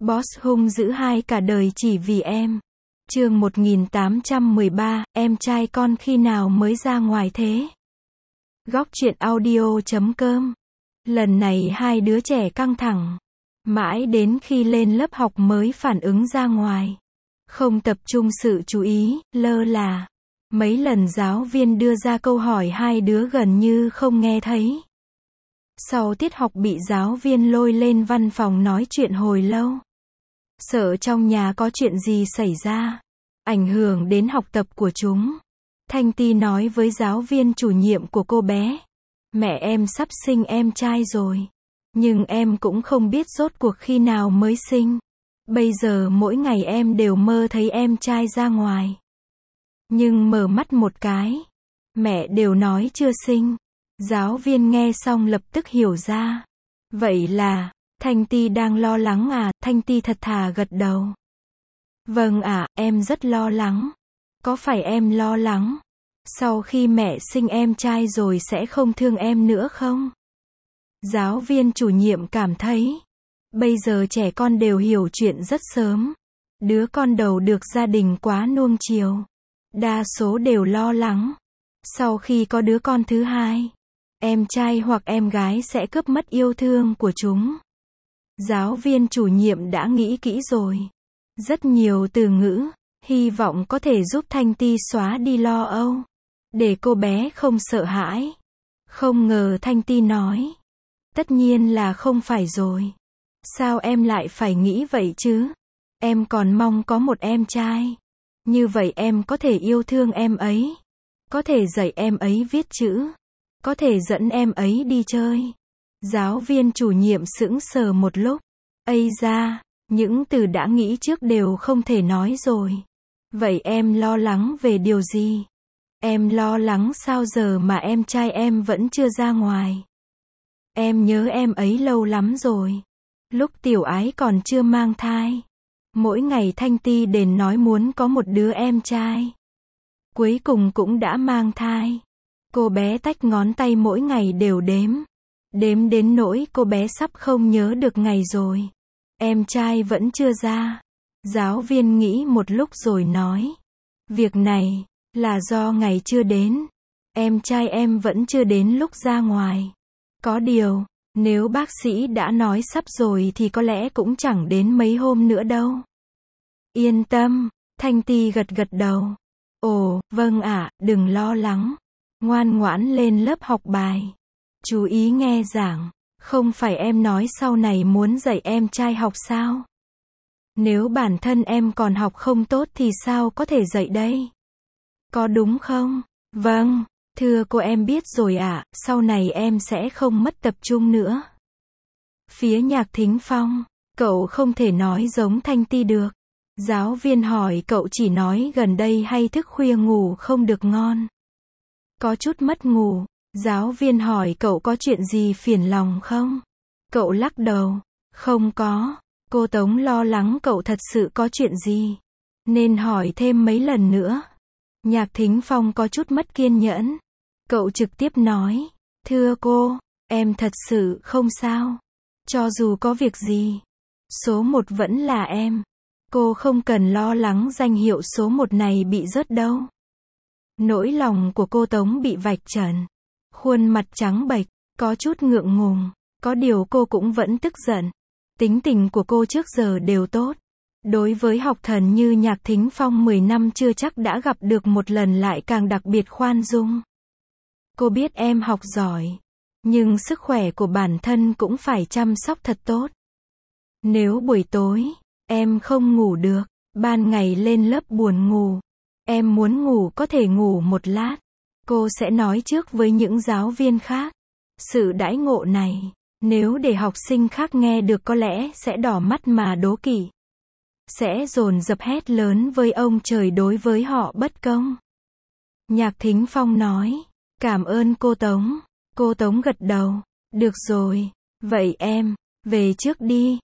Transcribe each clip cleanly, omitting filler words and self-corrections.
Boss hung dữ hai cả đời chỉ vì em. Chương 1813, em trai con khi nào mới ra ngoài thế? Góc truyện audio.com. Lần này hai đứa trẻ căng thẳng. Mãi đến khi lên lớp học mới phản ứng ra ngoài. Không tập trung sự chú ý, lơ là. Mấy lần giáo viên đưa ra câu hỏi hai đứa gần như không nghe thấy. Sau tiết học bị giáo viên lôi lên văn phòng nói chuyện hồi lâu. Sợ trong nhà có chuyện gì xảy ra, ảnh hưởng đến học tập của chúng. Thanh Ti nói với giáo viên chủ nhiệm của cô bé. Mẹ em sắp sinh em trai rồi. Nhưng em cũng không biết rốt cuộc khi nào mới sinh. Bây giờ mỗi ngày em đều mơ thấy em trai ra ngoài. Nhưng mở mắt một cái, mẹ đều nói chưa sinh. Giáo viên nghe xong lập tức hiểu ra. Vậy là, Thanh Ti đang lo lắng à? Thanh Ti thật thà gật đầu. Vâng ạ, em rất lo lắng. Có phải em lo lắng sau khi mẹ sinh em trai rồi sẽ không thương em nữa không? Giáo viên chủ nhiệm cảm thấy, bây giờ trẻ con đều hiểu chuyện rất sớm. Đứa con đầu được gia đình quá nuông chiều. Đa số đều lo lắng. Sau khi có đứa con thứ hai, em trai hoặc em gái sẽ cướp mất yêu thương của chúng. Giáo viên chủ nhiệm đã nghĩ kỹ rồi. Rất nhiều từ ngữ, hy vọng có thể giúp Thanh Ti xóa đi lo âu. Để cô bé không sợ hãi. Không ngờ Thanh Ti nói. Tất nhiên là không phải rồi. Sao em lại phải nghĩ vậy chứ? Em còn mong có một em trai. Như vậy em có thể yêu thương em ấy. Có thể dạy em ấy viết chữ. Có thể dẫn em ấy đi chơi. Giáo viên chủ nhiệm sững sờ một lúc. Ây da, những từ đã nghĩ trước đều không thể nói rồi. Vậy em lo lắng về điều gì? Em lo lắng sao giờ mà em trai em vẫn chưa ra ngoài. Em nhớ em ấy lâu lắm rồi. Lúc Tiểu Ái còn chưa mang thai. Mỗi ngày Thanh Ti đền nói muốn có một đứa em trai. Cuối cùng cũng đã mang thai. Cô bé tách ngón tay mỗi ngày đều đếm. Đếm đến nỗi cô bé sắp không nhớ được ngày rồi. Em trai vẫn chưa ra. Giáo viên nghĩ một lúc rồi nói. Việc này, là do ngày chưa đến. Em trai em vẫn chưa đến lúc ra ngoài. Có điều, nếu bác sĩ đã nói sắp rồi thì có lẽ cũng chẳng đến mấy hôm nữa đâu. Yên tâm, Thanh Ti gật gật đầu. Ồ, vâng ạ, đừng lo lắng. Ngoan ngoãn lên lớp học bài. Chú ý nghe giảng. Không phải em nói sau này muốn dạy em trai học sao? Nếu bản thân em còn học không tốt thì sao có thể dạy đây? Có đúng không? Vâng, thưa cô em biết rồi ạ, sau này em sẽ không mất tập trung nữa. Phía Nhạc Thính Phong, cậu không thể nói giống Thanh Ti được. Giáo viên hỏi cậu chỉ nói gần đây hay thức khuya ngủ không được ngon. Có chút mất ngủ. Giáo viên hỏi cậu có chuyện gì phiền lòng không? Cậu lắc đầu. Không có. Cô Tống lo lắng cậu thật sự có chuyện gì. Nên hỏi thêm mấy lần nữa. Nhạc Thính Phong có chút mất kiên nhẫn. Cậu trực tiếp nói. Thưa cô, em thật sự không sao. Cho dù có việc gì, số 1 vẫn là em. Cô không cần lo lắng danh hiệu số 1 này bị rớt đâu. Nỗi lòng của cô Tống bị vạch trần. Khuôn mặt trắng bệch, có chút ngượng ngùng. Có điều cô cũng vẫn tức giận. Tính tình của cô trước giờ đều tốt. Đối với học thần như Nhạc Thính Phong 10 năm chưa chắc đã gặp được một lần lại càng đặc biệt khoan dung. Cô biết em học giỏi. Nhưng sức khỏe của bản thân cũng phải chăm sóc thật tốt. Nếu buổi tối, em không ngủ được, ban ngày lên lớp buồn ngủ. Em muốn ngủ có thể ngủ một lát. Cô sẽ nói trước với những giáo viên khác. Sự đãi ngộ này, nếu để học sinh khác nghe được có lẽ sẽ đỏ mắt mà đố kỵ. Sẽ dồn dập hét lớn với ông trời đối với họ bất công. Nhạc Thính Phong nói. Cảm ơn cô Tống. Cô Tống gật đầu. Được rồi, vậy em, về trước đi.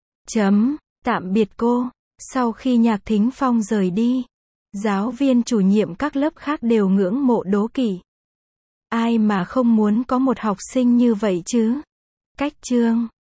Tạm biệt cô. Sau khi Nhạc Thính Phong rời đi, giáo viên chủ nhiệm các lớp khác đều ngưỡng mộ đố kỵ. Ai mà không muốn có một học sinh như vậy chứ? Cách chương